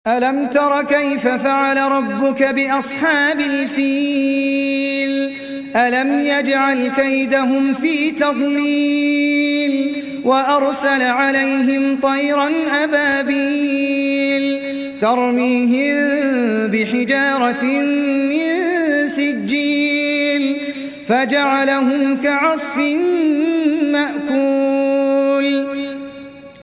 ألم تر كيف فعل ربك بأصحاب الفيل ألم يجعل كيدهم في تضليل وأرسل عليهم طيرا أبابيل ترميهم بحجارة من سجيل فجعلهم كعصف مأكول